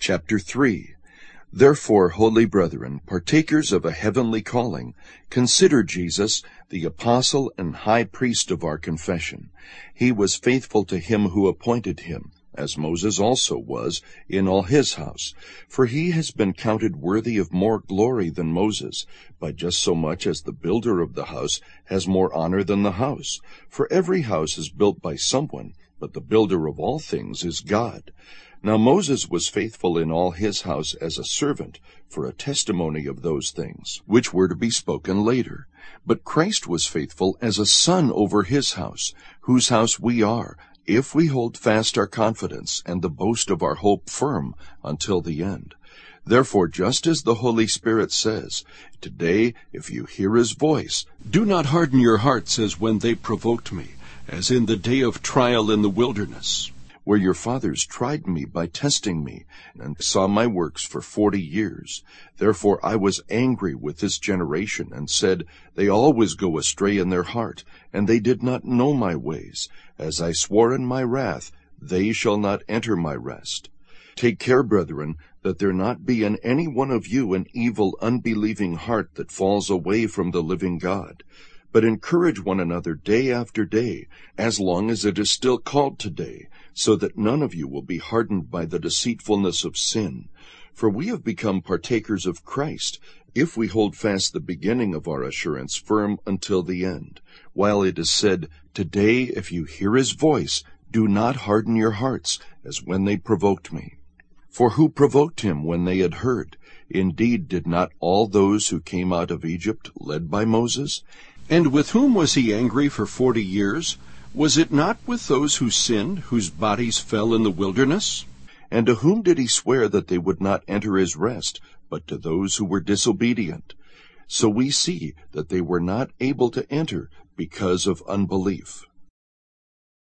Chapter 3. Therefore, holy brethren, partakers of a heavenly calling, consider Jesus, the apostle and high priest of our confession. He was faithful to him who appointed him, as Moses also was, in all his house. For he has been counted worthy of more glory than Moses, by just so much as the builder of the house has more honor than the house. For every house is built by someone, but the builder of all things is God. Now Moses was faithful in all his house as a servant, for a testimony of those things, which were to be spoken later. But Christ was faithful as a son over his house, whose house we are, if we hold fast our confidence and the boast of our hope firm until the end. Therefore, just as the Holy Spirit says, "Today, if you hear his voice, do not harden your hearts as when they provoked me, as in the day of trial in the wilderness, where your fathers tried me by testing me, and saw my works for 40 years. Therefore I was angry with this generation, and said, They always go astray in their heart, and they did not know my ways. As I swore in my wrath, they shall not enter my rest. Take care, brethren, that there not be in any one of you an evil, unbelieving heart that falls away from the living God. But encourage one another day after day, as long as it is still called today, so that none of you will be hardened by the deceitfulness of sin. For we have become partakers of Christ, if we hold fast the beginning of our assurance firm until the end. While it is said, "Today, if you hear his voice, do not harden your hearts, as when they provoked me." For who provoked him when they had heard? Indeed, did not all those who came out of Egypt, led by Moses? And with whom was he angry for 40 years? Was it not with those who sinned, whose bodies fell in the wilderness? And to whom did he swear that they would not enter his rest, but to those who were disobedient? So we see that they were not able to enter because of unbelief.